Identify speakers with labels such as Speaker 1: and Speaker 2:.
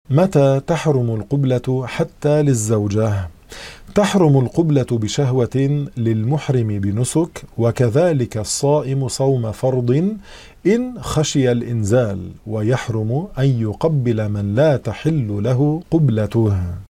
Speaker 1: متى تحرم القبلة حتى للزوجة؟ تحرم القبلة بشهوة للمحرم بنسك، وكذلك الصائم صوم فرض إن خشي الإنزال، ويحرم أن يقبل من لا تحل له قبلته.